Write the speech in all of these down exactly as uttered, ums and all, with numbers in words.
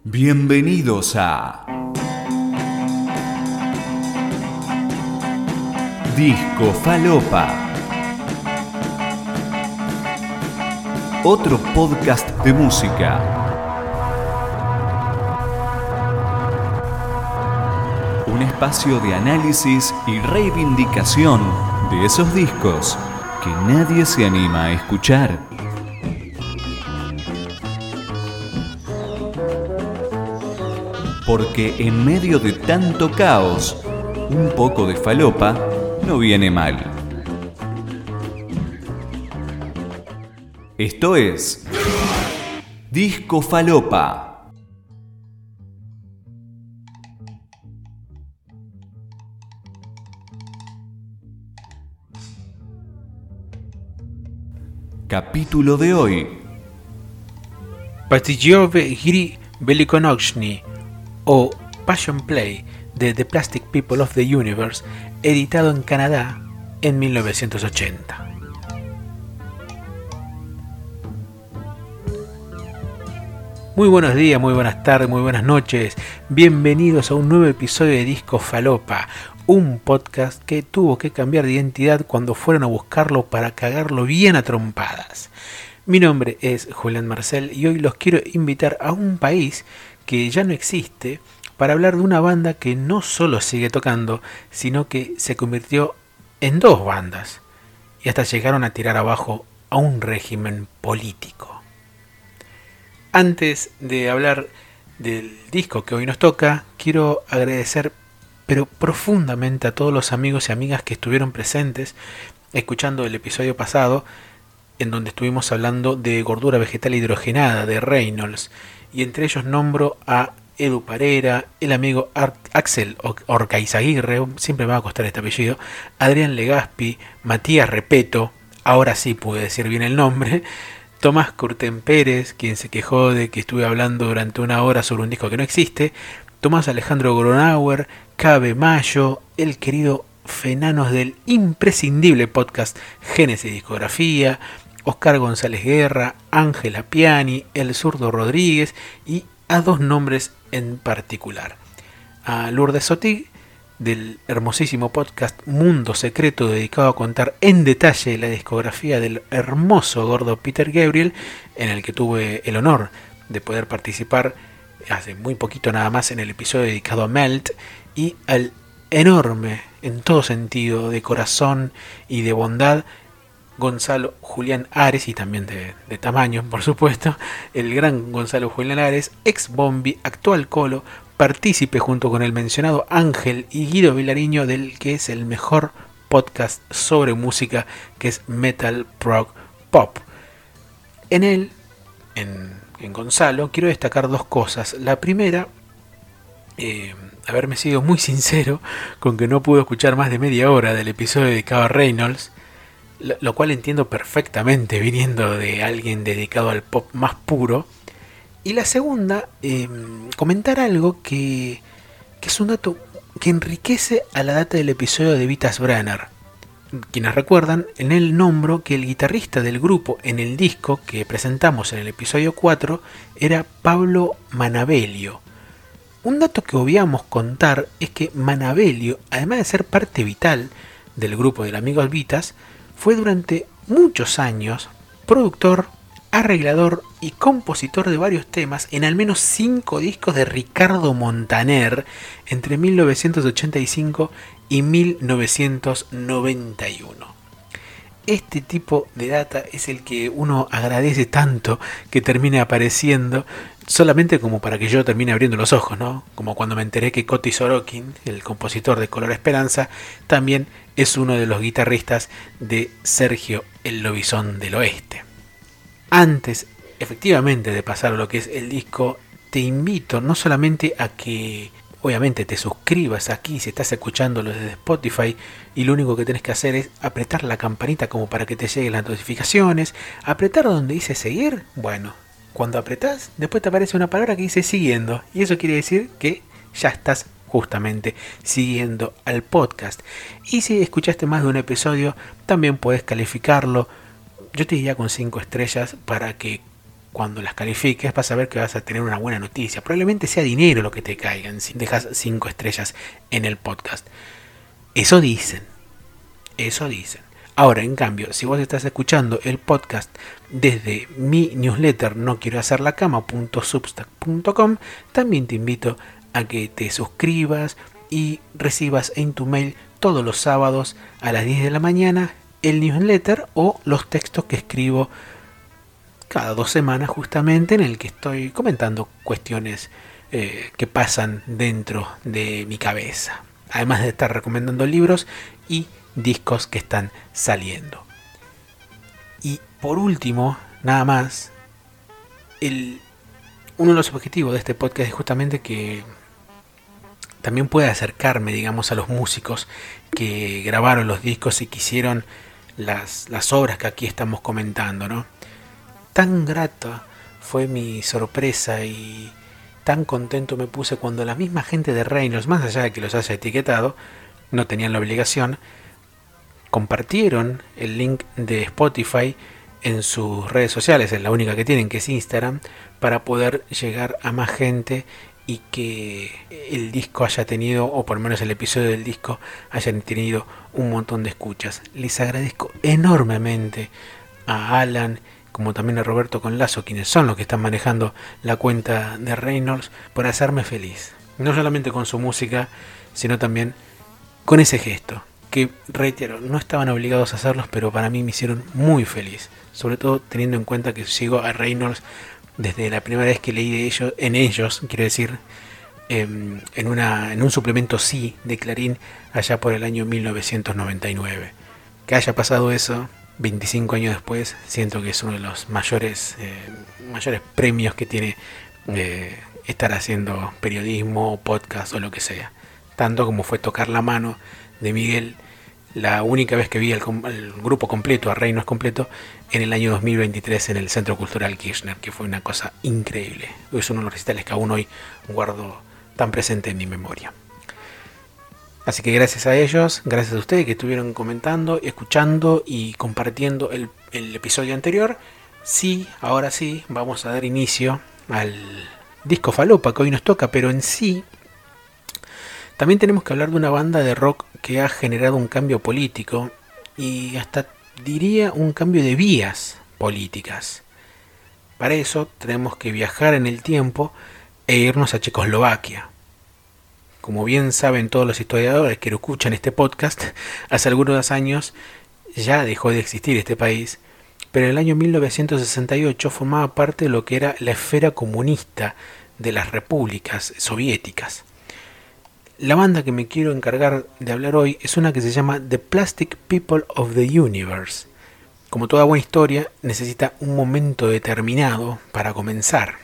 Bienvenidos a Disco Falopa, otro podcast de música. Un espacio de análisis y reivindicación de esos discos que nadie se anima a escuchar. Porque en medio de tanto caos, un poco de falopa no viene mal. Esto es Disco Falopa. Capítulo de hoy. Pastigliove Gry Velikonochny o Passion Play de The Plastic People of the Universe, editado en Canadá en mil novecientos ochenta. Muy buenos días, muy buenas tardes, muy buenas noches. Bienvenidos a un nuevo episodio de Disco Falopa, un podcast que tuvo que cambiar de identidad cuando fueron a buscarlo para cagarlo bien a trompadas. Mi nombre es Julián Marcel y hoy los quiero invitar a un país que ya no existe para hablar de una banda que no solo sigue tocando, sino que se convirtió en dos bandas y hasta llegaron a tirar abajo a un régimen político. Antes de hablar del disco que hoy nos toca, quiero agradecer pero profundamente a todos los amigos y amigas que estuvieron presentes escuchando el episodio pasado, en donde estuvimos hablando de gordura vegetal hidrogenada de Reynolds, y entre ellos nombro a Edu Parera, el amigo Ar- Axel Orcaizaguirre, siempre me va a costar este apellido, Adrián Legaspi, Matías Repeto, ahora sí pude decir bien el nombre, Tomás Curten Pérez, quien se quejó de que estuve hablando durante una hora sobre un disco que no existe, Tomás Alejandro Gronauer, Cabe Mayo, el querido Fenanos del imprescindible podcast Génesis Discografía, Oscar González Guerra, Ángela Piani, El Zurdo Rodríguez y a dos nombres en particular. A Lourdes Sotig, del hermosísimo podcast Mundo Secreto, dedicado a contar en detalle la discografía del hermoso gordo Peter Gabriel, en el que tuve el honor de poder participar hace muy poquito nada más en el episodio dedicado a Melt, y al enorme, en todo sentido, de corazón y de bondad, Gonzalo Julián Ares, y también de, de tamaño, por supuesto, el gran Gonzalo Julián Ares, ex Bombi, actual Colo, partícipe junto con el mencionado Ángel y Guido Vilariño del que es el mejor podcast sobre música, que es Metal Prog Pop. En él, en, en Gonzalo, quiero destacar dos cosas. La primera, eh, haberme sido muy sincero con que no pude escuchar más de media hora del episodio dedicado a Reynolds, lo cual entiendo perfectamente viniendo de alguien dedicado al pop más puro. Y la segunda, eh, comentar algo que, que es un dato que enriquece a la data del episodio de Vitas Brenner. Quienes recuerdan, en él nombro que el guitarrista del grupo en el disco que presentamos en el episodio cuatro era Pablo Manavelio. Un dato que obviamos contar es que Manavelio, además de ser parte vital del grupo del Amigos Vitas, fue durante muchos años productor, arreglador y compositor de varios temas en al menos cinco discos de Ricardo Montaner entre mil novecientos ochenta y cinco y mil novecientos noventa y uno. Este tipo de data es el que uno agradece tanto que termine apareciendo, solamente como para que yo termine abriendo los ojos, ¿no? Como cuando me enteré que Coti Sorokin, el compositor de Color Esperanza, también es uno de los guitarristas de Sergio el Lobizón del Oeste. Antes, efectivamente, de pasar a lo que es el disco, te invito no solamente a que obviamente te suscribas aquí si estás escuchándolo desde Spotify, y lo único que tenés que hacer es apretar la campanita como para que te lleguen las notificaciones, apretar donde dice seguir. Bueno, cuando apretás, después te aparece una palabra que dice siguiendo, y eso quiere decir que ya estás justamente siguiendo al podcast. Y si escuchaste más de un episodio, también puedes calificarlo, yo te diría con cinco estrellas, para que cuando las califiques vas a ver que vas a tener una buena noticia. Probablemente sea dinero lo que te caigan si dejas cinco estrellas en el podcast. Eso dicen. Eso dicen. Ahora, en cambio, si vos estás escuchando el podcast desde mi newsletter no quiero hacer la cama punto substack punto com, también te invito a que te suscribas y recibas en tu mail todos los sábados a las diez de la mañana el newsletter o los textos que escribo cada dos semanas, justamente, en el que estoy comentando cuestiones eh, que pasan dentro de mi cabeza, además de estar recomendando libros y discos que están saliendo. Y por último, nada más, el, uno de los objetivos de este podcast es justamente que también pueda acercarme, digamos, a los músicos que grabaron los discos y que hicieron las, las obras que aquí estamos comentando, ¿no? Tan grata fue mi sorpresa y tan contento me puse cuando la misma gente de Reynolds, más allá de que los haya etiquetado, no tenían la obligación, compartieron el link de Spotify en sus redes sociales, es la única que tienen, que es Instagram, para poder llegar a más gente y que el disco haya tenido, o por lo menos el episodio del disco, hayan tenido un montón de escuchas. Les agradezco enormemente a Alan, como también a Roberto Conlazo, quienes son los que están manejando la cuenta de Reynolds, por hacerme feliz. No solamente con su música, sino también con ese gesto, que, reitero, no estaban obligados a hacerlos, pero para mí me hicieron muy feliz. Sobre todo teniendo en cuenta que sigo a Reynolds desde la primera vez que leí de ellos, en ellos, quiero decir, eh, en, una, en un suplemento sí de Clarín, allá por el año mil novecientos noventa y nueve. Que haya pasado eso veinticinco años después, siento que es uno de los mayores, eh, mayores premios que tiene eh, estar haciendo periodismo, podcast o lo que sea. Tanto como fue tocar la mano de Miguel, la única vez que vi el, el grupo completo, a Reynolds completo, en el año dos mil veintitrés en el Centro Cultural Kirchner, que fue una cosa increíble. Es uno de los recitales que aún hoy guardo tan presente en mi memoria. Así que gracias a ellos, gracias a ustedes que estuvieron comentando, escuchando y compartiendo el, el episodio anterior. Sí, ahora sí, vamos a dar inicio al disco Falopa que hoy nos toca, pero en sí también tenemos que hablar de una banda de rock que ha generado un cambio político y hasta diría un cambio de vías políticas. Para eso tenemos que viajar en el tiempo e irnos a Checoslovaquia. Como bien saben todos los historiadores que escuchan este podcast, hace algunos años ya dejó de existir este país, pero en el año mil novecientos sesenta y ocho formaba parte de lo que era la esfera comunista de las repúblicas soviéticas. La banda que me quiero encargar de hablar hoy es una que se llama The Plastic People of the Universe. Como toda buena historia, necesita un momento determinado para comenzar.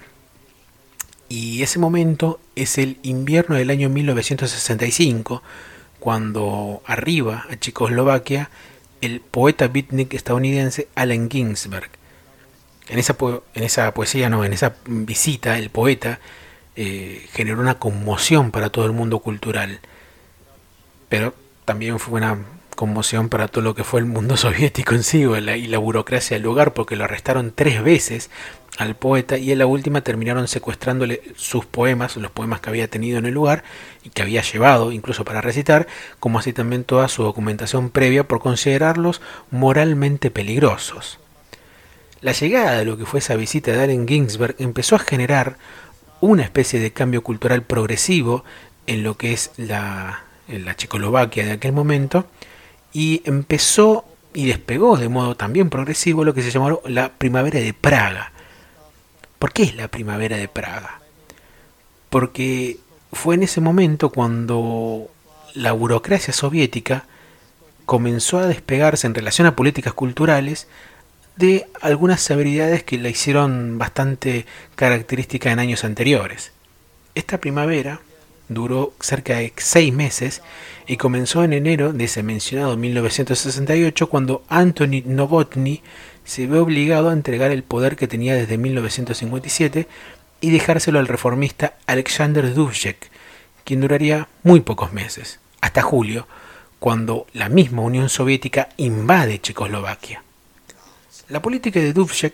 Y ese momento es el invierno del año mil novecientos sesenta y cinco, cuando arriba a Checoslovaquia el poeta beatnik estadounidense Allen Ginsberg. En esa, po- en esa poesía, no, en esa visita, el poeta Eh, generó una conmoción para todo el mundo cultural, pero también fue una conmoción para todo lo que fue el mundo soviético en sí y la, y la burocracia del lugar, porque lo arrestaron tres veces al poeta y en la última terminaron secuestrándole sus poemas, los poemas que había tenido en el lugar y que había llevado incluso para recitar, como así también toda su documentación previa, por considerarlos moralmente peligrosos. La llegada de lo que fue esa visita de Allen Ginsberg empezó a generar una especie de cambio cultural progresivo en lo que es la, en la Checoslovaquia de aquel momento, y empezó y despegó de modo también progresivo lo que se llamó la Primavera de Praga. ¿Por qué es la Primavera de Praga? Porque fue en ese momento cuando la burocracia soviética comenzó a despegarse en relación a políticas culturales de algunas severidades que la hicieron bastante característica en años anteriores. Esta primavera duró cerca de seis meses y comenzó en enero de ese mencionado mil novecientos sesenta y ocho, cuando Anthony Novotny se ve obligado a entregar el poder que tenía desde mil novecientos cincuenta y siete y dejárselo al reformista Alexander Dubček, quien duraría muy pocos meses, hasta julio, cuando la misma Unión Soviética invade Checoslovaquia. La política de Dubček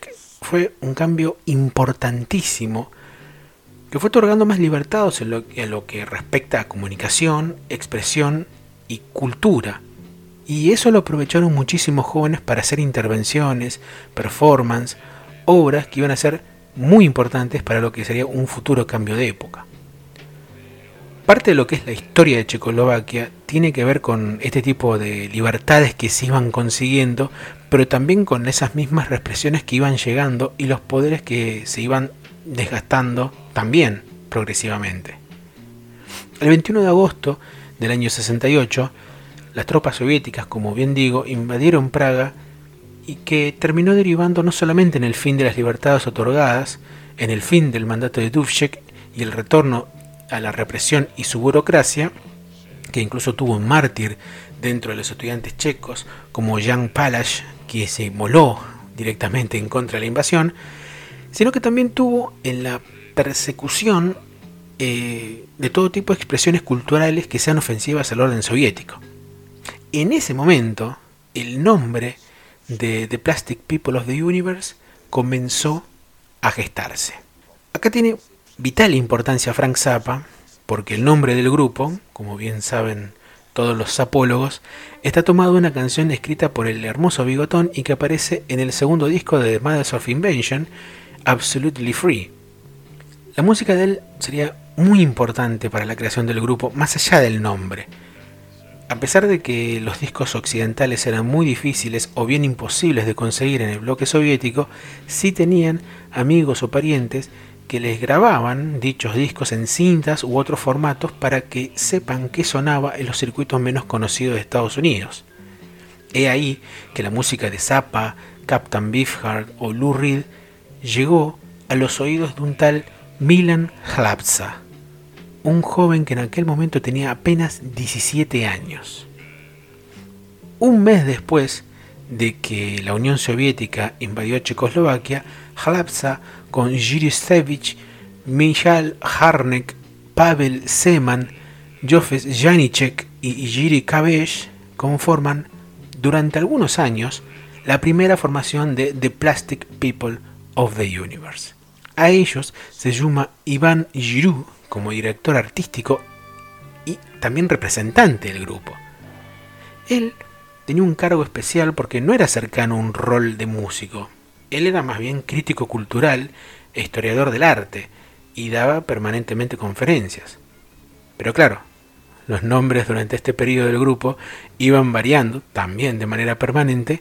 fue un cambio importantísimo que fue otorgando más libertades en lo, en lo que respecta a comunicación, expresión y cultura. Y eso lo aprovecharon muchísimos jóvenes para hacer intervenciones, performance, obras que iban a ser muy importantes para lo que sería un futuro cambio de época. Parte de lo que es la historia de Checoslovaquia tiene que ver con este tipo de libertades que se iban consiguiendo, pero también con esas mismas represiones que iban llegando y los poderes que se iban desgastando también progresivamente. El veintiuno de agosto del año sesenta y ocho, las tropas soviéticas, como bien digo, invadieron Praga y que terminó derivando no solamente en el fin de las libertades otorgadas, en el fin del mandato de Dubček y el retorno a la represión y su burocracia, que incluso tuvo un mártir dentro de los estudiantes checos como Jan Palach, que se inmoló directamente en contra de la invasión, sino que también tuvo en la persecución eh, de todo tipo de expresiones culturales que sean ofensivas al orden soviético. En ese momento, el nombre de The Plastic People of the Universe comenzó a gestarse. Acá tiene vital importancia Frank Zappa, porque el nombre del grupo, como bien saben todos los zapólogos, está tomado de una canción escrita por el hermoso Bigotón y que aparece en el segundo disco de The Mothers of Invention, Absolutely Free. La música de él sería muy importante para la creación del grupo, más allá del nombre. A pesar de que los discos occidentales eran muy difíciles o bien imposibles de conseguir en el bloque soviético, sí tenían amigos o parientes que les grababan dichos discos en cintas u otros formatos para que sepan qué sonaba en los circuitos menos conocidos de Estados Unidos. He ahí que la música de Zappa, Captain Beefheart o Lou Reed llegó a los oídos de un tal Milan Hlapsa, un joven que en aquel momento tenía apenas diecisiete años. Un mes después de que la Unión Soviética invadió Checoslovaquia, Hlapsa con Jiří Šević, Michal Harnek, Pavel Seman, Josef Janíček y Jiří Kabeš conforman durante algunos años la primera formación de The Plastic People of the Universe. A ellos se suma Iván Giroux como director artístico y también representante del grupo. Él tenía un cargo especial porque no era cercano a un rol de músico. Él era más bien crítico cultural e historiador del arte y daba permanentemente conferencias. Pero claro, los nombres durante este periodo del grupo iban variando también de manera permanente,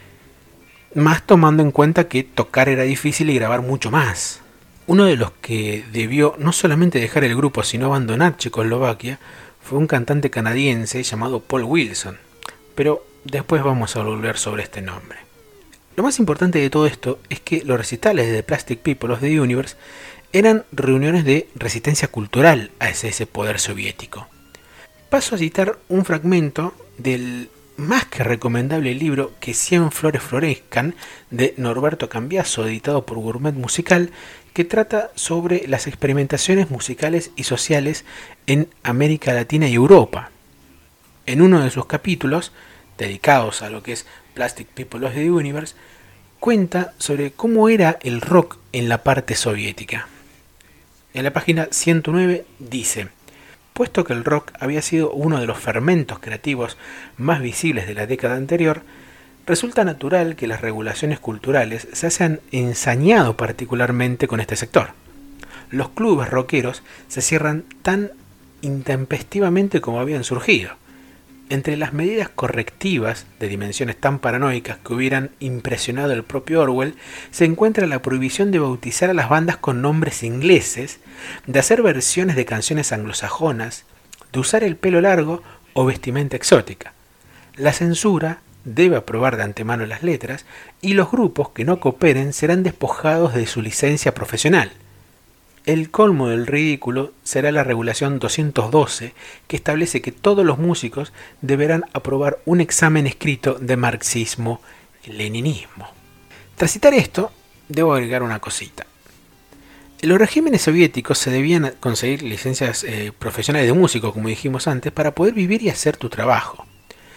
más tomando en cuenta que tocar era difícil y grabar mucho más. Uno de los que debió no solamente dejar el grupo sino abandonar Checoslovaquia fue un cantante canadiense llamado Paul Wilson, pero después vamos a volver sobre este nombre. Lo más importante de todo esto es que los recitales de The Plastic People of the Universe eran reuniones de resistencia cultural a ese, ese poder soviético. Paso a citar un fragmento del más que recomendable libro Que cien flores florezcan de Norberto Cambiaso, editado por Gourmet Musical, que trata sobre las experimentaciones musicales y sociales en América Latina y Europa. En uno de sus capítulos, dedicados a lo que es Plastic People of the Universe, cuenta sobre cómo era el rock en la parte soviética. En la página ciento nueve dice: puesto que el rock había sido uno de los fermentos creativos más visibles de la década anterior, resulta natural que las regulaciones culturales se hayan ensañado particularmente con este sector. Los clubes rockeros se cierran tan intempestivamente como habían surgido. Entre las medidas correctivas de dimensiones tan paranoicas que hubieran impresionado al propio Orwell, se encuentra la prohibición de bautizar a las bandas con nombres ingleses, de hacer versiones de canciones anglosajonas, de usar el pelo largo o vestimenta exótica. La censura debe aprobar de antemano las letras y los grupos que no cooperen serán despojados de su licencia profesional. El colmo del ridículo será la regulación doscientos doce, que establece que todos los músicos deberán aprobar un examen escrito de marxismo-leninismo. Tras citar esto, debo agregar una cosita. En los regímenes soviéticos se debían conseguir licencias eh, profesionales de músico, como dijimos antes, para poder vivir y hacer tu trabajo.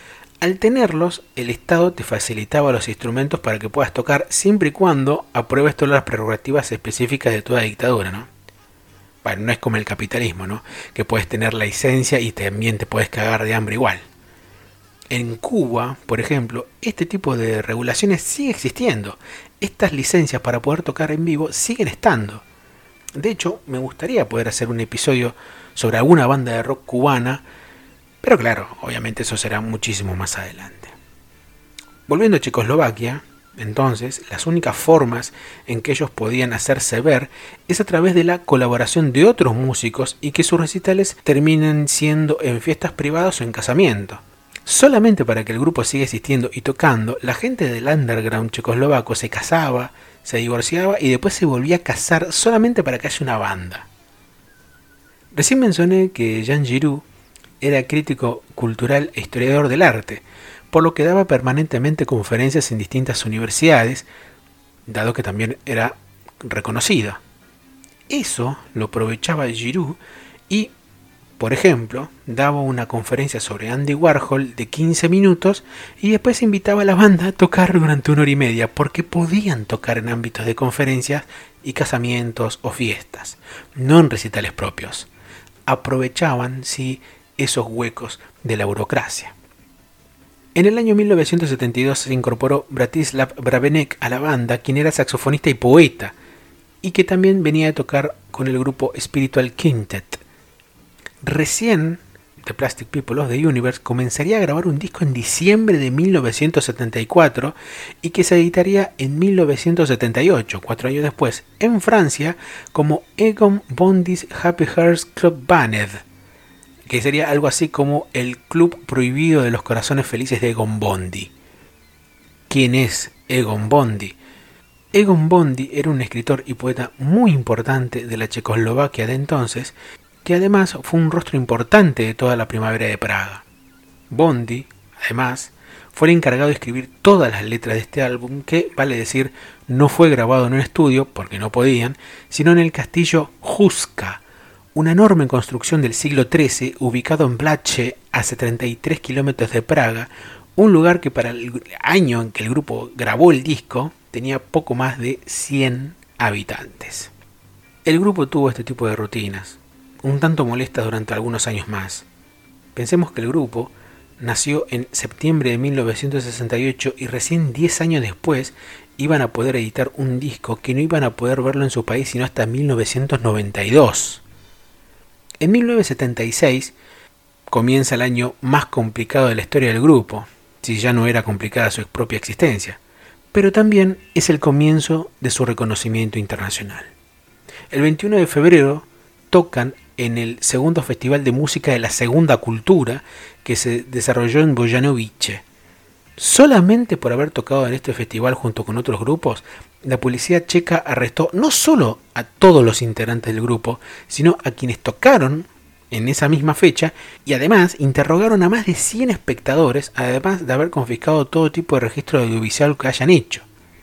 Al tenerlos, el Estado te facilitaba los instrumentos para que puedas tocar siempre y cuando apruebes todas las prerrogativas específicas de toda dictadura, ¿no? Bueno, no es como el capitalismo, ¿no? Que puedes tener la licencia y también te puedes cagar de hambre igual. En Cuba, por ejemplo, este tipo de regulaciones sigue existiendo. Estas licencias para poder tocar en vivo siguen estando. De hecho, me gustaría poder hacer un episodio sobre alguna banda de rock cubana, pero claro, obviamente eso será muchísimo más adelante. Volviendo a Checoslovaquia, entonces, las únicas formas en que ellos podían hacerse ver es a través de la colaboración de otros músicos y que sus recitales terminen siendo en fiestas privadas o en casamiento. Solamente para que el grupo siga existiendo y tocando, la gente del underground checoslovaco se casaba, se divorciaba y después se volvía a casar solamente para que haya una banda. Recién mencioné que Jan Giroux era crítico cultural e historiador del arte, por lo que daba permanentemente conferencias en distintas universidades, dado que también era reconocido. Eso lo aprovechaba Giroux y, por ejemplo, daba una conferencia sobre Andy Warhol de quince minutos y después invitaba a la banda a tocar durante una hora y media, porque podían tocar en ámbitos de conferencias y casamientos o fiestas, no en recitales propios. Aprovechaban, sí, esos huecos de la burocracia. En el año mil novecientos setenta y dos se incorporó Bratislav Brabenec a la banda, quien era saxofonista y poeta, y que también venía a tocar con el grupo Spiritual Quintet. Recién, The Plastic People of the Universe comenzaría a grabar un disco en diciembre de mil novecientos setenta y cuatro y que se editaría en mil novecientos setenta y ocho, cuatro años después, en Francia, como Egon Bondy's Happy Hearts Club Band, que sería algo así como el club prohibido de los corazones felices de Egon Bondy. ¿Quién es Egon Bondy? Egon Bondy era un escritor y poeta muy importante de la Checoslovaquia de entonces, que además fue un rostro importante de toda la primavera de Praga. Bondy, además, fue el encargado de escribir todas las letras de este álbum, que, vale decir, no fue grabado en un estudio, porque no podían, sino en el castillo Huska, una enorme construcción del siglo trece ubicado en Blace, a treinta y tres kilómetros de Praga, un lugar que para el año en que el grupo grabó el disco tenía poco más de cien habitantes. El grupo tuvo este tipo de rutinas, un tanto molestas durante algunos años más. Pensemos que el grupo nació en septiembre de mil novecientos sesenta y ocho y recién diez años después iban a poder editar un disco que no iban a poder verlo en su país sino hasta mil novecientos noventa y dos. En mil novecientos setenta y seis comienza el año más complicado de la historia del grupo, si ya no era complicada su propia existencia, pero también es el comienzo de su reconocimiento internacional. El veintiuno de febrero tocan en el segundo Festival de Música de la Segunda Cultura que se desarrolló en Bojanovice. Solamente por haber tocado en este festival junto con otros grupos, la policía checa arrestó no solo a todos los integrantes del grupo, sino a quienes tocaron en esa misma fecha y además interrogaron a más de cien espectadores, además de haber confiscado todo tipo de registro audiovisual que hayan hecho.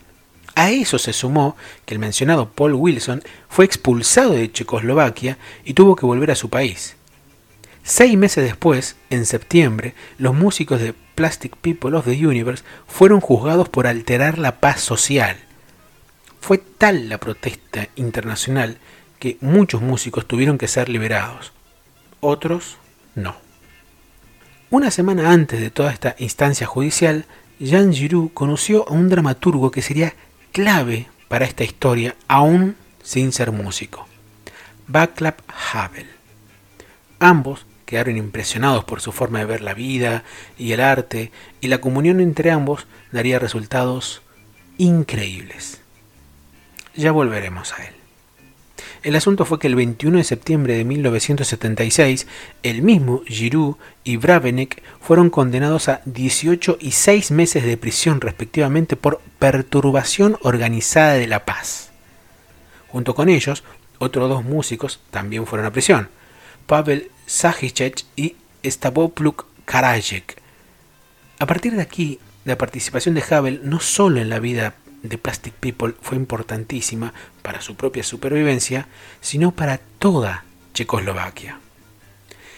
A eso se sumó que el mencionado Paul Wilson fue expulsado de Checoslovaquia y tuvo que volver a su país. Seis meses después, en septiembre, los músicos de Plastic People of the Universe fueron juzgados por alterar la paz social. Fue tal la protesta internacional que muchos músicos tuvieron que ser liberados. Otros no. Una semana antes de toda esta instancia judicial, Jan Giroux conoció a un dramaturgo que sería clave para esta historia, aún sin ser músico: Václav Havel. Ambos quedaron impresionados por su forma de ver la vida y el arte, y la comunión entre ambos daría resultados increíbles. Ya volveremos a él. El asunto fue que el veintiuno de septiembre de mil novecientos setenta y seis, el mismo Giroux y Brabenec fueron condenados a dieciocho y seis meses de prisión respectivamente por perturbación organizada de la paz. Junto con ellos, otros dos músicos también fueron a prisión: Pavel Sajicek y Stavopluc Karajek. A partir de aquí, la participación de Havel no solo en la vida de Plastic People fue importantísima para su propia supervivencia, sino para toda Checoslovaquia.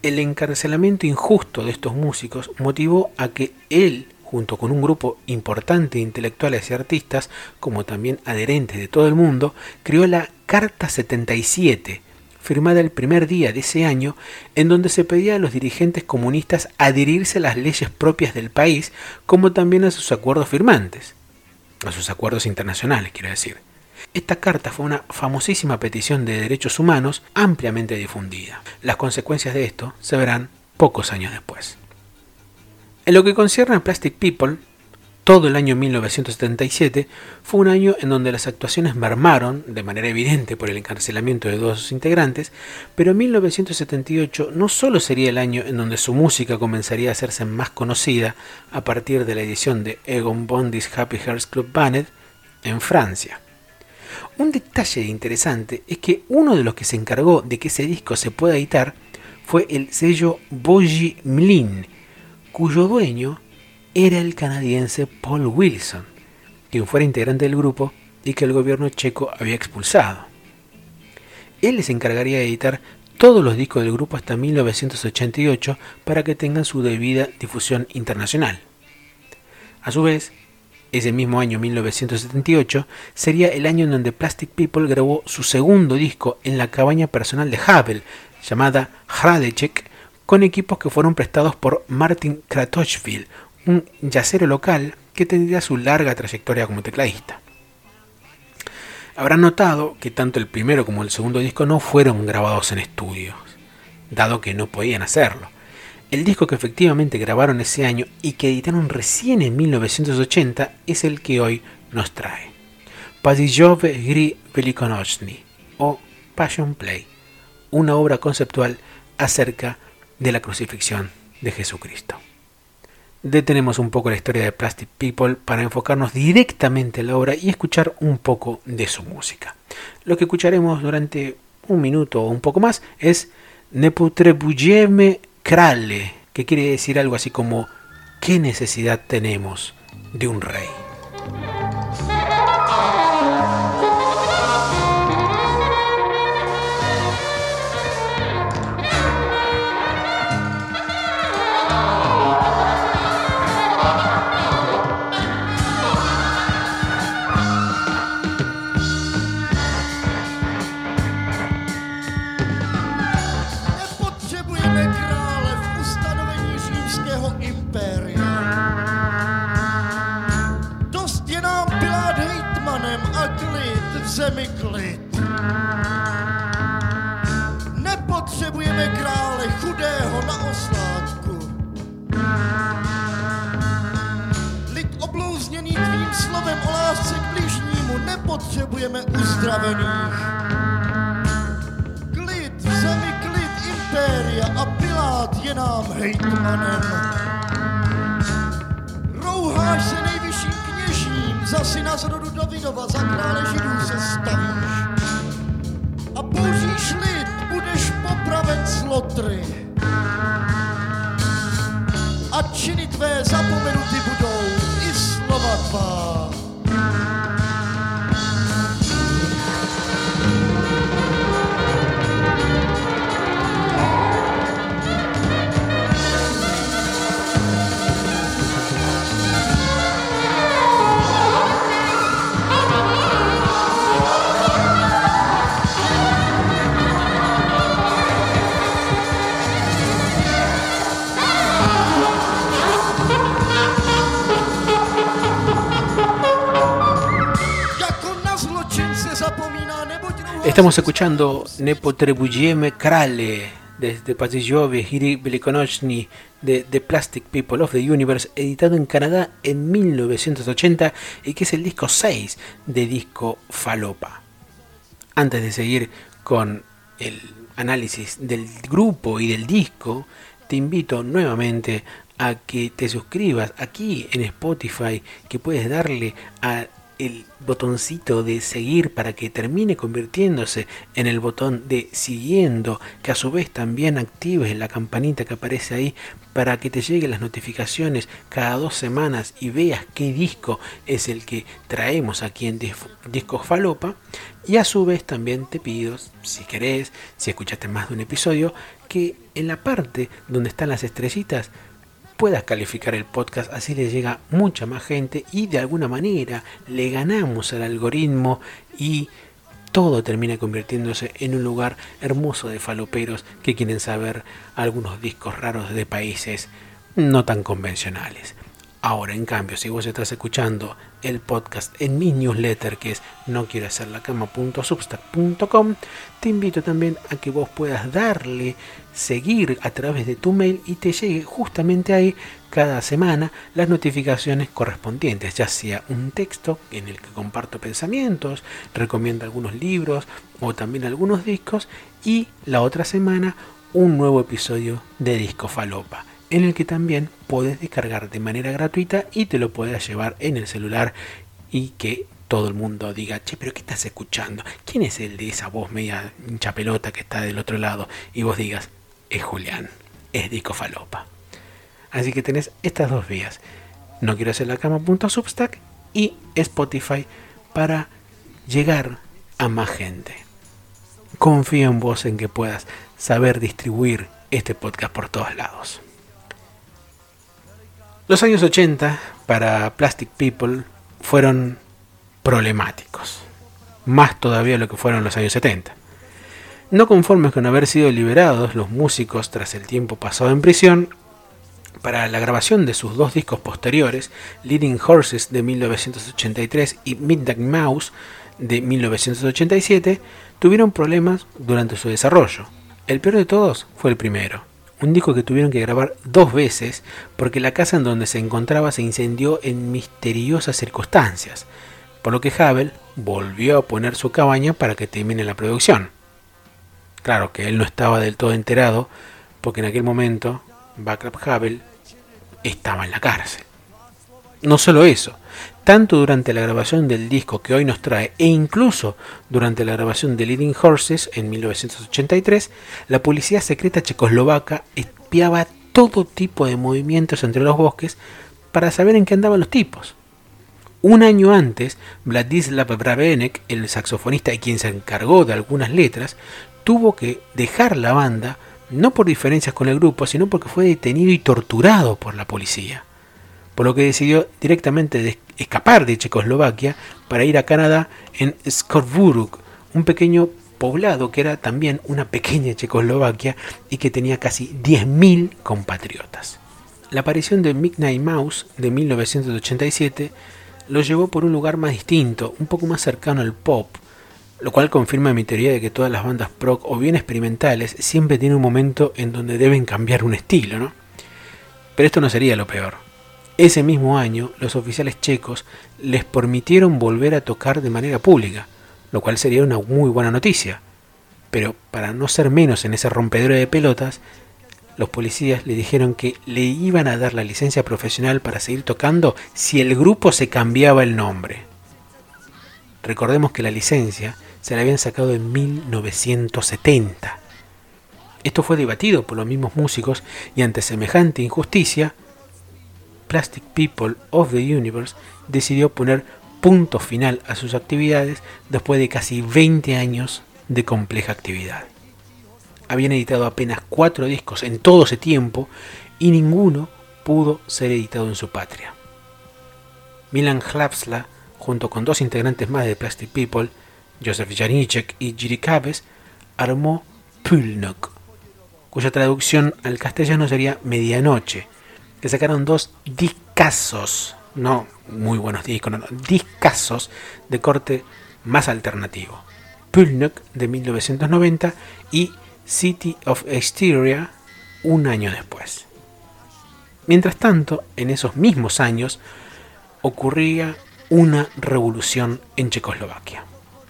El encarcelamiento injusto de estos músicos motivó a que él, junto con un grupo importante de intelectuales y artistas, como también adherentes de todo el mundo, creó la Carta setenta y siete, firmada el primer día de ese año, en donde se pedía a los dirigentes comunistas adherirse a las leyes propias del país, como también a sus acuerdos firmantes, a sus acuerdos internacionales, quiero decir. Esta carta fue una famosísima petición de derechos humanos ampliamente difundida. Las consecuencias de esto se verán pocos años después. En lo que concierne a Plastic People, todo el año mil novecientos setenta y siete fue un año en donde las actuaciones mermaron de manera evidente por el encarcelamiento de dos de sus integrantes, pero mil novecientos setenta y ocho no solo sería el año en donde su música comenzaría a hacerse más conocida a partir de la edición de Egon Bondi's Happy Hearts Club Band en Francia. Un detalle interesante es que uno de los que se encargó de que ese disco se pueda editar fue el sello Boji Mlin, cuyo dueño era el canadiense Paul Wilson, quien fuera integrante del grupo y que el gobierno checo había expulsado. Él les encargaría de editar todos los discos del grupo hasta mil novecientos ochenta y ocho para que tengan su debida difusión internacional. A su vez, ese mismo año mil novecientos setenta y ocho sería el año en donde Plastic People grabó su segundo disco en la cabaña personal de Havel, llamada Hradeček, con equipos que fueron prestados por Martin Kratochvil, un yacero local que tendría su larga trayectoria como tecladista. Habrán notado que tanto el primero como el segundo disco no fueron grabados en estudios, dado que no podían hacerlo. El disco que efectivamente grabaron ese año y que editaron recién en mil novecientos ochenta es el que hoy nos trae. Pasyjowe Hry Velikonochny, o Passion Play, una obra conceptual acerca de la crucifixión de Jesucristo. Detenemos un poco la historia de Plastic People para enfocarnos directamente en la obra y escuchar un poco de su música. Lo que escucharemos durante un minuto o un poco más es Nepotrebujemy Krale, que quiere decir algo así como ¿qué necesidad tenemos de un rey? Zemi klid. Nepotřebujeme krále chudého na oslátku. Lid oblouzněný tvým slovem o lásce k bližnímu, nepotřebujeme uzdravených. Klid, v zemi klid impéria a Pilát je nám hejtmanem. Rouháš se nejvyšším kněžím, za syna z rodu Davidova, za krále Židů se stavíš. A božíš lid, budeš popraven z lotry. A činy tvé zapomenuty budou, i slova tvá. Estamos escuchando Nepotrebujemy Krale desde Pasyjowe Hry Velikonochny de The Plastic People of the Universe, editado en Canadá en mil novecientos ochenta y que es el disco seis de Disco Falopa. Antes de seguir con el análisis del grupo y del disco, te invito nuevamente a que te suscribas aquí en Spotify, que puedes darle a el botoncito de seguir para que termine convirtiéndose en el botón de siguiendo, que a su vez también actives la campanita que aparece ahí para que te lleguen las notificaciones cada dos semanas y veas qué disco es el que traemos aquí en Discos Falopa. Y a su vez también te pido, si querés, si escuchaste más de un episodio, que en la parte donde están las estrellitas puedas calificar el podcast, así le llega mucha más gente y de alguna manera le ganamos al algoritmo y todo termina convirtiéndose en un lugar hermoso de faloperos que quieren saber algunos discos raros de países no tan convencionales. Ahora, en cambio, si vos estás escuchando el podcast en mi newsletter, que es no quiero hacer la cama punto substack punto com, te invito también a que vos puedas darle seguir a través de tu mail y te llegue justamente ahí cada semana las notificaciones correspondientes, ya sea un texto en el que comparto pensamientos, recomiendo algunos libros o también algunos discos, y la otra semana un nuevo episodio de Disco Falopa, en el que también puedes descargar de manera gratuita y te lo puedas llevar en el celular y que todo el mundo diga, che, pero ¿qué estás escuchando? ¿Quién es el de esa voz media hincha pelota que está del otro lado? Y vos digas, es Julián, es Disco Falopa. Así que tenés estas dos vías, no quiero hacer la cama punto substack y Spotify, para llegar a más gente. Confío en vos en que puedas saber distribuir este podcast por todos lados. Los años ochenta para Plastic People fueron problemáticos, más todavía lo que fueron los años setenta. No conformes con haber sido liberados, los músicos, tras el tiempo pasado en prisión, para la grabación de sus dos discos posteriores, Leading Horses de mil novecientos ochenta y tres y Midnight Mouse de mil novecientos ochenta y siete, tuvieron problemas durante su desarrollo. El peor de todos fue el primero. Un disco que tuvieron que grabar dos veces porque la casa en donde se encontraba se incendió en misteriosas circunstancias, por lo que Havel volvió a poner su cabaña para que termine la producción. Claro que él no estaba del todo enterado porque en aquel momento Václav Havel estaba en la cárcel. No solo eso, tanto durante la grabación del disco que hoy nos trae e incluso durante la grabación de Leading Horses en mil novecientos ochenta y tres, la policía secreta checoslovaca espiaba todo tipo de movimientos entre los bosques para saber en qué andaban los tipos. Un año antes, Vladislav Brabenek, el saxofonista y quien se encargó de algunas letras, tuvo que dejar la banda no por diferencias con el grupo, sino porque fue detenido y torturado por la policía, por lo que decidió directamente de escapar de Checoslovaquia para ir a Canadá en Skovuruk, un pequeño poblado que era también una pequeña Checoslovaquia y que tenía casi diez mil compatriotas. La aparición de Midnight Mouse de mil novecientos ochenta y siete lo llevó por un lugar más distinto, un poco más cercano al pop, lo cual confirma mi teoría de que todas las bandas prog o bien experimentales siempre tienen un momento en donde deben cambiar un estilo, ¿no? Pero esto no sería lo peor. Ese mismo año, los oficiales checos les permitieron volver a tocar de manera pública, lo cual sería una muy buena noticia. Pero para no ser menos en ese rompedero de pelotas, los policías le dijeron que le iban a dar la licencia profesional para seguir tocando si el grupo se cambiaba el nombre. Recordemos que la licencia se la habían sacado en mil novecientos setenta. Esto fue debatido por los mismos músicos y ante semejante injusticia, Plastic People of the Universe decidió poner punto final a sus actividades después de casi veinte años de compleja actividad. Habían editado apenas cuatro discos en todo ese tiempo y ninguno pudo ser editado en su patria. Milan Hlapsla, junto con dos integrantes más de Plastic People, Josef Janicek y Jiri Cabes, armó Pülnok, cuya traducción al castellano sería Medianoche, que sacaron dos discazos, no muy buenos discos, no, no, discazos de corte más alternativo. Pülnok de mil novecientos noventa y City of Hysteria un año después. Mientras tanto, en esos mismos años, ocurría una revolución en Checoslovaquia.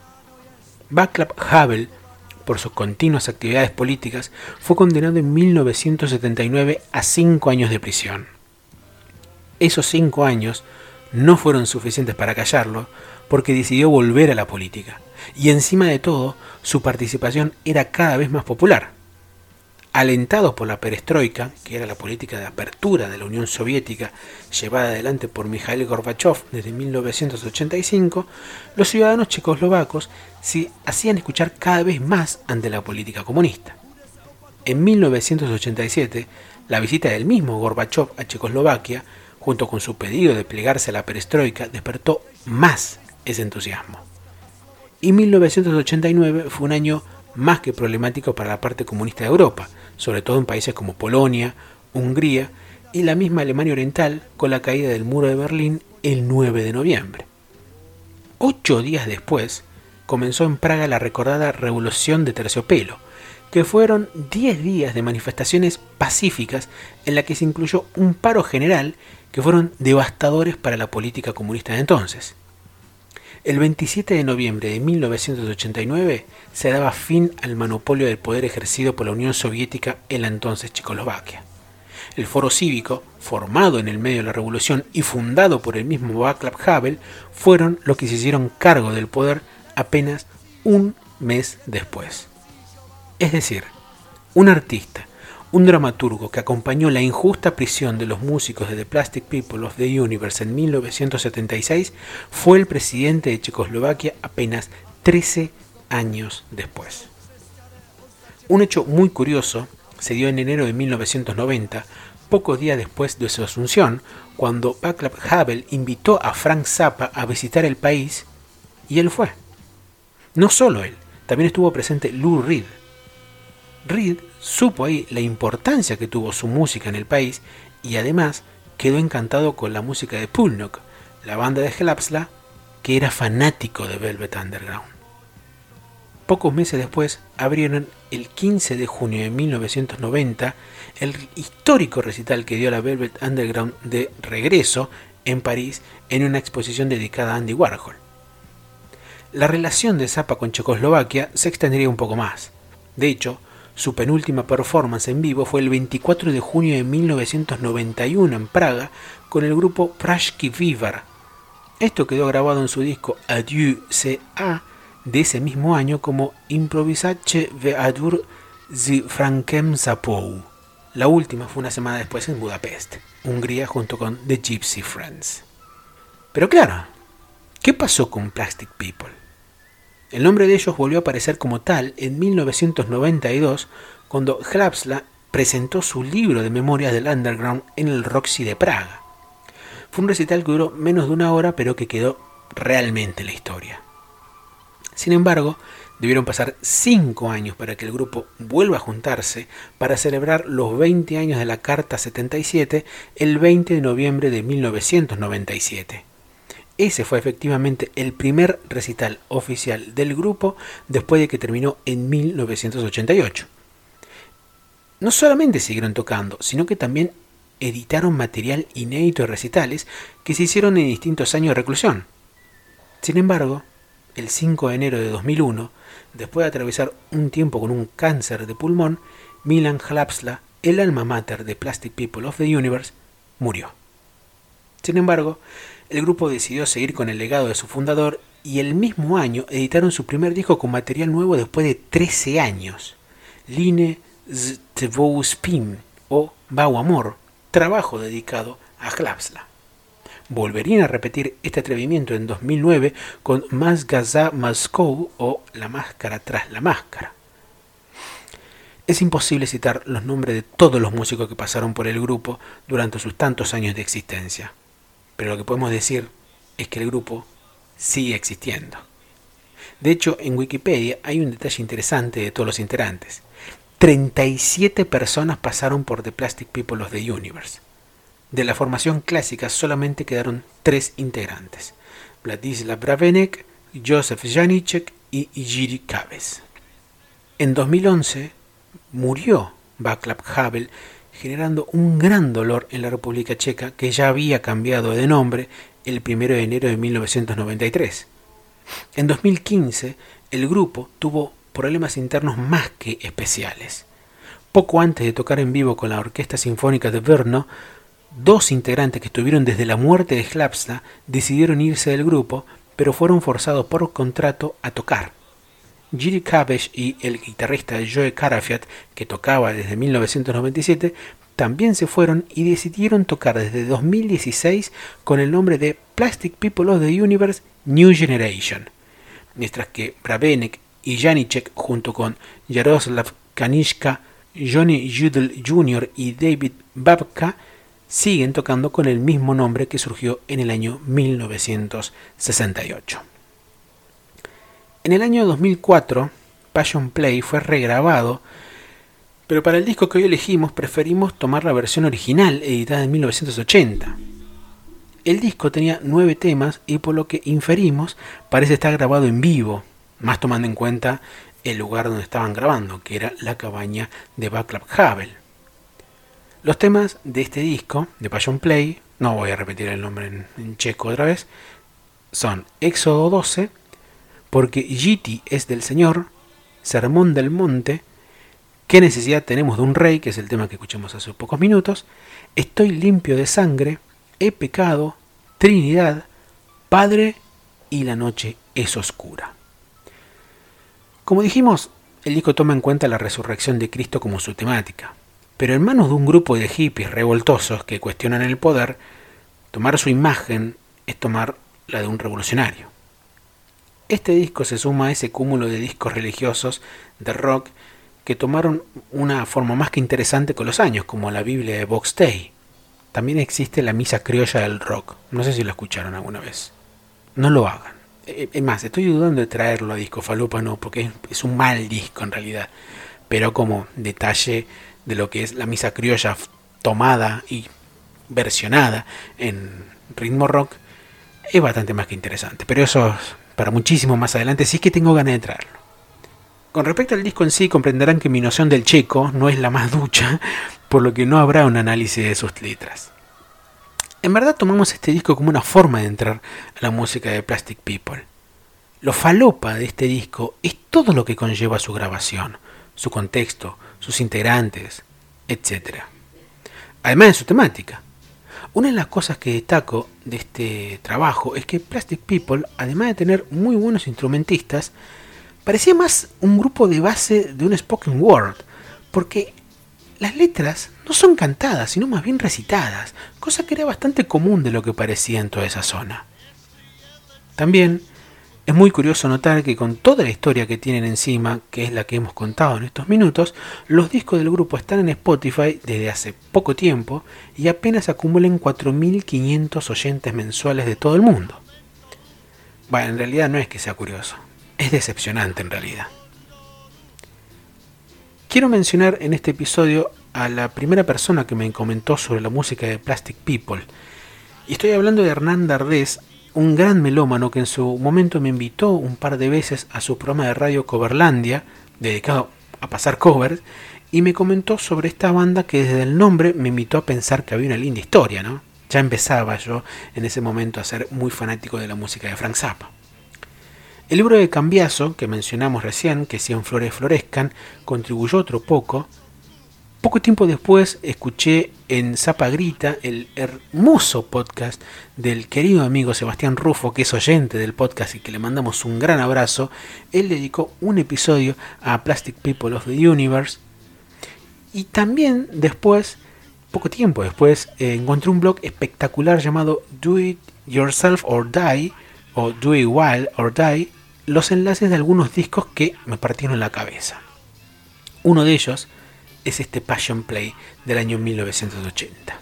Václav Havel, por sus continuas actividades políticas, fue condenado en mil novecientos setenta y nueve a cinco años de prisión. Esos cinco años no fueron suficientes para callarlo, porque decidió volver a la política. Y encima de todo, su participación era cada vez más popular. Alentados por la perestroika, que era la política de apertura de la Unión Soviética llevada adelante por Mikhail Gorbachev desde mil novecientos ochenta y cinco, los ciudadanos checoslovacos se hacían escuchar cada vez más ante la política comunista. En mil novecientos ochenta y siete, la visita del mismo Gorbachev a Checoslovaquia, junto con su pedido de plegarse a la perestroika, despertó más ese entusiasmo. Y mil novecientos ochenta y nueve fue un año más que problemático para la parte comunista de Europa, sobre todo en países como Polonia, Hungría y la misma Alemania Oriental, con la caída del muro de Berlín el nueve de noviembre. Ocho días después, comenzó en Praga la recordada Revolución de Terciopelo, que fueron diez días de manifestaciones pacíficas en la que se incluyó un paro general que fueron devastadores para la política comunista de entonces. El veintisiete de noviembre de mil novecientos ochenta y nueve se daba fin al monopolio del poder ejercido por la Unión Soviética en la entonces Checoslovaquia. El Foro Cívico, formado en el medio de la revolución y fundado por el mismo Václav Havel, fueron los que se hicieron cargo del poder apenas un mes después. Es decir, un artista, un dramaturgo que acompañó la injusta prisión de los músicos de The Plastic People of the Universe en mil novecientos setenta y seis, fue el presidente de Checoslovaquia apenas trece años después. Un hecho muy curioso se dio en enero de mil novecientos noventa, pocos días después de su asunción, cuando Václav Havel invitó a Frank Zappa a visitar el país, y él fue. No solo él, también estuvo presente Lou Reed. Reed supo ahí la importancia que tuvo su música en el país y además quedó encantado con la música de Pulnok, la banda de Hlapsla, que era fanático de Velvet Underground. Pocos meses después abrieron el quince de junio de mil novecientos noventa el histórico recital que dio la Velvet Underground de regreso en París en una exposición dedicada a Andy Warhol. La relación de Zappa con Checoslovaquia se extendería un poco más. De hecho, su penúltima performance en vivo fue el veinticuatro de junio de mil novecientos noventa y uno en Praga con el grupo Pražský vývar. Esto quedó grabado en su disco Adieu C A de ese mismo año como Improvisace Veadur z Frankem Zapou. La última fue una semana después en Budapest, Hungría, junto con The Gypsy Friends. Pero claro, ¿qué pasó con Plastic People? El nombre de ellos volvió a aparecer como tal en mil novecientos noventa y dos, cuando Hlapsla presentó su libro de memorias del underground en el Roxy de Praga. Fue un recital que duró menos de una hora, pero que quedó realmente en la historia. Sin embargo, debieron pasar cinco años para que el grupo vuelva a juntarse para celebrar los veinte años de la Carta setenta y siete el veinte de noviembre de mil novecientos noventa y siete. Ese fue efectivamente el primer recital oficial del grupo después de que terminó en mil novecientos ochenta y ocho. No solamente siguieron tocando, sino que también editaron material inédito de recitales que se hicieron en distintos años de reclusión. Sin embargo, el cinco de enero de dos mil uno, después de atravesar un tiempo con un cáncer de pulmón, Milan Hlapsla, el alma mater de Plastic People of the Universe, murió. Sin embargo, el grupo decidió seguir con el legado de su fundador y el mismo año editaron su primer disco con material nuevo después de trece años, Line z Tvou Spin o Bau Amor, trabajo dedicado a Hlapsla. Volverían a repetir este atrevimiento en dos mil nueve con Maska za Maskou o La Máscara tras la Máscara. Es imposible citar los nombres de todos los músicos que pasaron por el grupo durante sus tantos años de existencia, pero lo que podemos decir es que el grupo sigue existiendo. De hecho, en Wikipedia hay un detalle interesante de todos los integrantes. treinta y siete personas pasaron por The Plastic People of the Universe. De la formación clásica solamente quedaron tres integrantes: Vladislav Bravenek, Josef Janicek y Jiří Kavez. En dos mil once murió Václav Havel, generando un gran dolor en la República Checa, que ya había cambiado de nombre el primero de enero de mil novecientos noventa y tres. En dos mil quince, el grupo tuvo problemas internos más que especiales. Poco antes de tocar en vivo con la Orquesta Sinfónica de Brno, Dos integrantes que estuvieron desde la muerte de Hlapsa decidieron irse del grupo, pero fueron forzados por contrato a tocar. Giri Cabbage y el guitarrista Joe Carafiat, que tocaba desde mil novecientos noventa y siete, también se fueron y decidieron tocar desde dos mil dieciséis con el nombre de Plastic People of the Universe New Generation, mientras que Brabenec y Janicek, junto con Jaroslav Kanishka, Johnny Judel junior y David Babka, siguen tocando con el mismo nombre que surgió en el año mil novecientos sesenta y ocho. En el año dos mil cuatro, Passion Play fue regrabado, pero para el disco que hoy elegimos preferimos tomar la versión original editada en mil novecientos ochenta. El disco tenía nueve temas y, por lo que inferimos, parece estar grabado en vivo, más tomando en cuenta el lugar donde estaban grabando, que era la cabaña de Václav Havel. Los temas de este disco, de Passion Play, no voy a repetir el nombre en, en checo otra vez, son Éxodo doce, Porque Giti es del Señor, Sermón del Monte, ¿Qué necesidad tenemos de un rey?, que es el tema que escuchamos hace pocos minutos, Estoy limpio de sangre, He pecado, Trinidad, Padre y la noche es oscura. Como dijimos, el disco toma en cuenta la resurrección de Cristo como su temática, pero en manos de un grupo de hippies revoltosos que cuestionan el poder, tomar su imagen es tomar la de un revolucionario. Este disco se suma a ese cúmulo de discos religiosos de rock que tomaron una forma más que interesante con los años, como la Biblia de Box Day. También existe la Misa Criolla del Rock, no sé si lo escucharon alguna vez. No lo hagan. Es más, estoy dudando de traerlo a Disco Falopa, no, porque es un mal disco en realidad, pero como detalle de lo que es la Misa Criolla tomada y versionada en ritmo rock, es bastante más que interesante, pero eso es para muchísimo más adelante, si es que tengo ganas de traerlo. Con respecto al disco en sí, comprenderán que mi noción del checo no es la más ducha, por lo que no habrá un análisis de sus letras. En verdad tomamos este disco como una forma de entrar a la música de Plastic People. Lo falopa de este disco es todo lo que conlleva su grabación, su contexto, sus integrantes, etcétera. Además de su temática. Una de las cosas que destaco de este trabajo es que Plastic People, además de tener muy buenos instrumentistas, parecía más un grupo de base de un spoken word, porque las letras no son cantadas, sino más bien recitadas, cosa que era bastante común de lo que parecía en toda esa zona. También es muy curioso notar que con toda la historia que tienen encima, que es la que hemos contado en estos minutos, los discos del grupo están en Spotify desde hace poco tiempo y apenas acumulan cuatro mil quinientos oyentes mensuales de todo el mundo. Bueno, en realidad no es que sea curioso, es decepcionante en realidad. Quiero mencionar en este episodio a la primera persona que me comentó sobre la música de Plastic People. Y estoy hablando de Hernán Dardés, un gran melómano que en su momento me invitó un par de veces a su programa de radio Coverlandia, dedicado a pasar covers, y me comentó sobre esta banda que desde el nombre me invitó a pensar que había una linda historia, ¿no? Ya empezaba yo en ese momento a ser muy fanático de la música de Frank Zappa. El libro de Cambiaso, que mencionamos recién, que Cien Flores Florezcan, contribuyó otro poco. Poco tiempo después escuché en Zappa Grita el hermoso podcast del querido amigo Sebastián Rufo, que es oyente del podcast y que le mandamos un gran abrazo. Él dedicó un episodio a Plastic People of the Universe. Y también después, poco tiempo después, eh, encontré un blog espectacular llamado Do It Yourself or Die, o Do It Wild or Die, los enlaces de algunos discos que me partieron la cabeza. Uno de ellos es este Passion Play del año mil novecientos ochenta.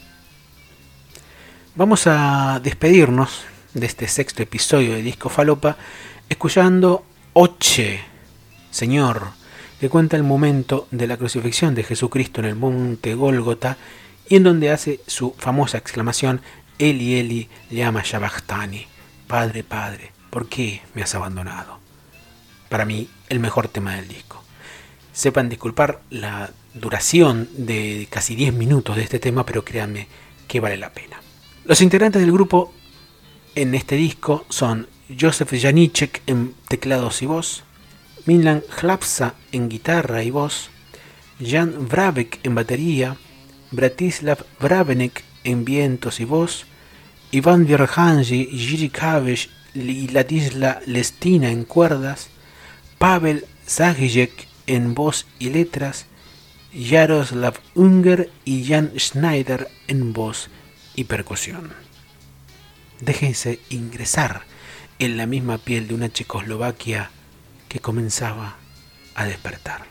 Vamos a despedirnos de este sexto episodio de Disco Falopa escuchando Oche, Señor, que cuenta el momento de la crucifixión de Jesucristo en el monte Gólgota y en donde hace su famosa exclamación Eli Eli llama Shabachthani, Padre, Padre, ¿por qué me has abandonado? Para mí, el mejor tema del disco. Sepan disculpar la duración de casi diez minutos de este tema, pero créanme que vale la pena. Los integrantes del grupo en este disco son Joseph Janicek en teclados y voz, Milan Hlapsa en guitarra y voz, Jan Vrabek en batería, Bratislav Brabenec en vientos y voz, Iván Vierjanji, Jiri Kavesh y Ladisla Lestina en cuerdas, Pavel Zagijek en voz y letras, Jaroslav Unger y Jan Schneider en voz y percusión. Déjense ingresar en la misma piel de una Checoslovaquia que comenzaba a despertar.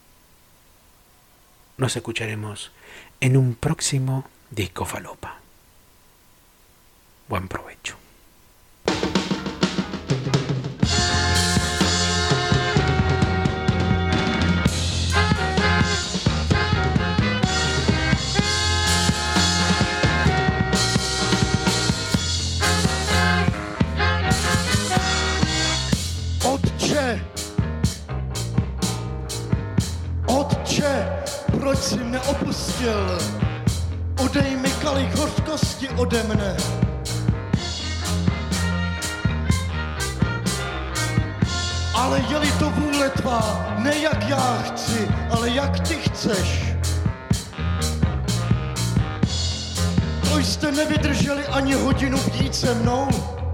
Nos escucharemos en un próximo Disco Falopa. Buen provecho. Otče, Otče, proč jsi mne opustil? Odej mi kalich hořkosti ode mne. Ale je-li to vůle tvá, ne jak já chci, ale jak ty chceš. To jste nevydrželi ani hodinu být se mnou.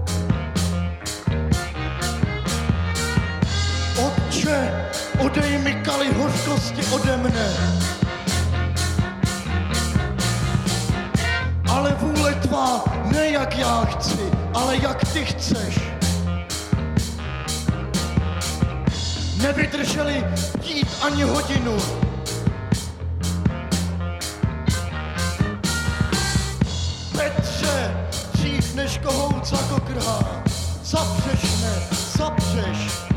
Otče, odej mi kalich hořkosti ode mne. Ale vůle tvá, ne jak já chci, ale jak ty chceš. Nevydrželi jít ani hodinu. Petře, dřív než kohout zakokrhá, zapřeš mne, zapřeš.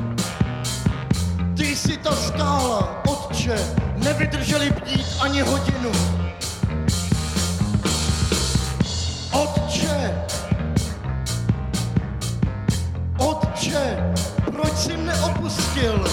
Ty jsi ta skála, Otče, nevydrželi bdít ani hodinu. Otče, Otče, proč jsi mne opustil?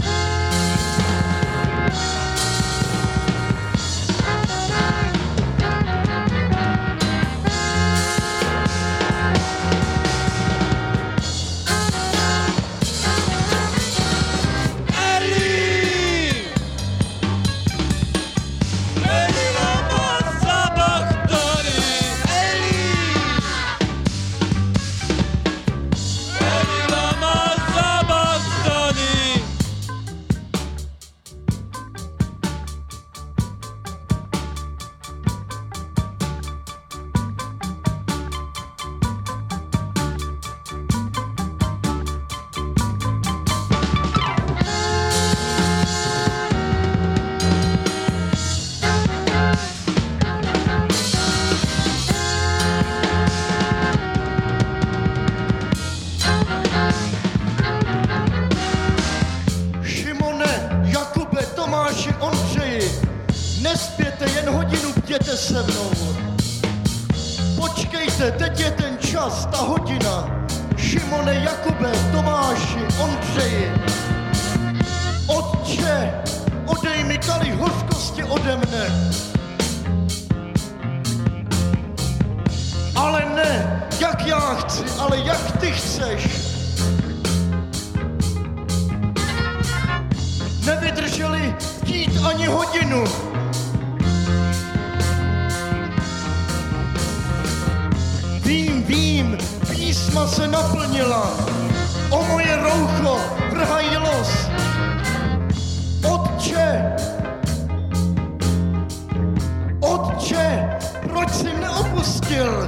Se mnou. Počkejte, teď je ten čas, ta hodina. Šimone, Jakube, Tomáši, Ondřeji. Otče, odej mi kalich hořkosti ode mne. Ale ne, jak já chci, ale jak ty chceš. Nevydrželi jít ani hodinu. Vím, vím, písma se naplnila, o moje roucho vrhají los. Otče, Otče, proč jsi mne opustil?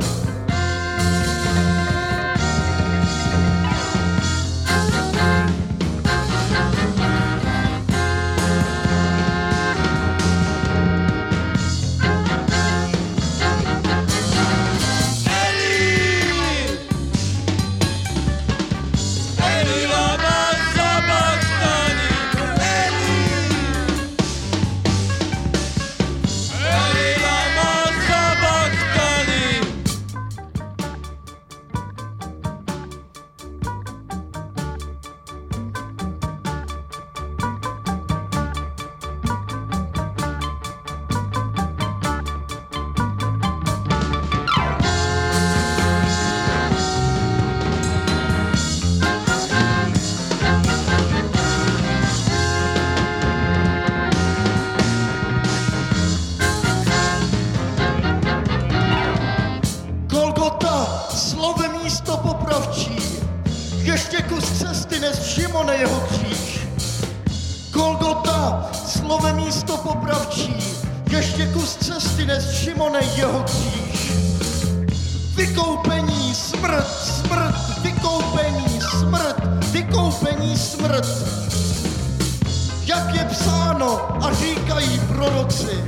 popravčí, ještě kus cesty nes Šimonej jeho kříž. Vykoupení, smrt, smrt, vykoupení, smrt, vykoupení, smrt. Jak je psáno a říkají proroci.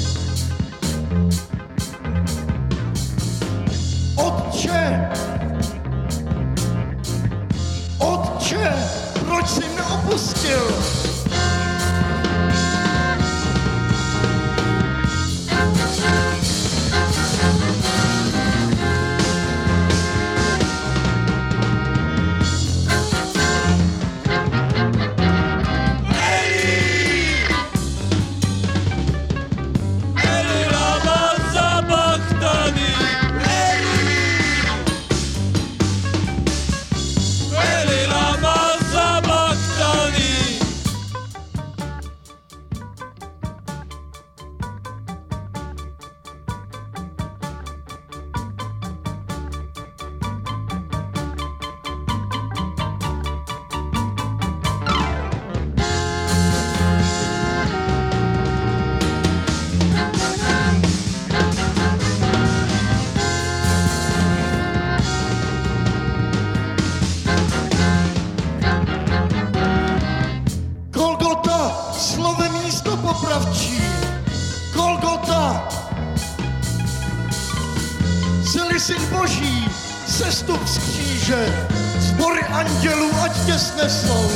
Otče, Otče, proč jsi mne opustil? Popravčí, Golgota, celý syn Boží, sestup z kříže, sbory andělů, ať tě snesou.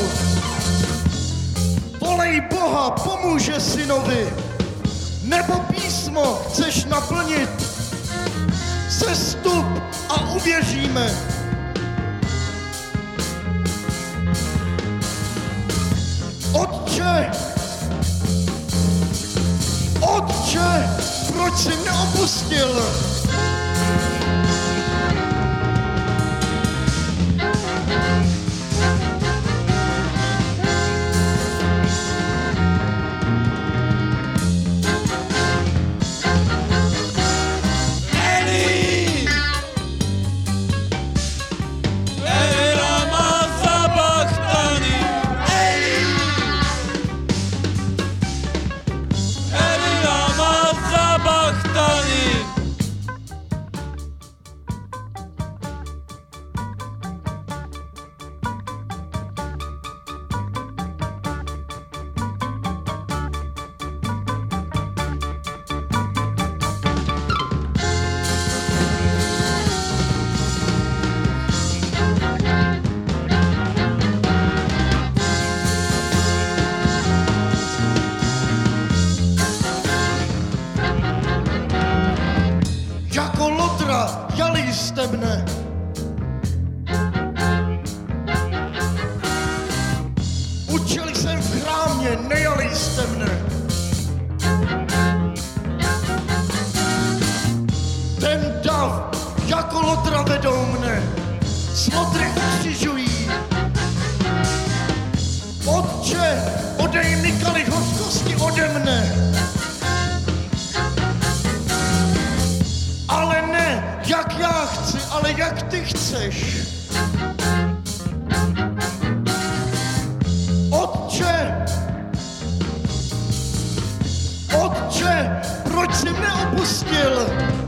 Volej Boha, pomůže synovi, nebo písmo chceš naplnit. Sestup a uvěříme. Otče, Otče, proč jsi mě opustil? Jako lodra jali jste mne. Učili jsem v chrámě, nejali jste mne. Ten dav, jako lodra vedou mne. Z lodry ukřižují. Otče, odej mi kalich hořkosti ode mne. Ale ne, jak já chci, ale jak ty chceš. Otče, Otče, proč jsi mne opustil?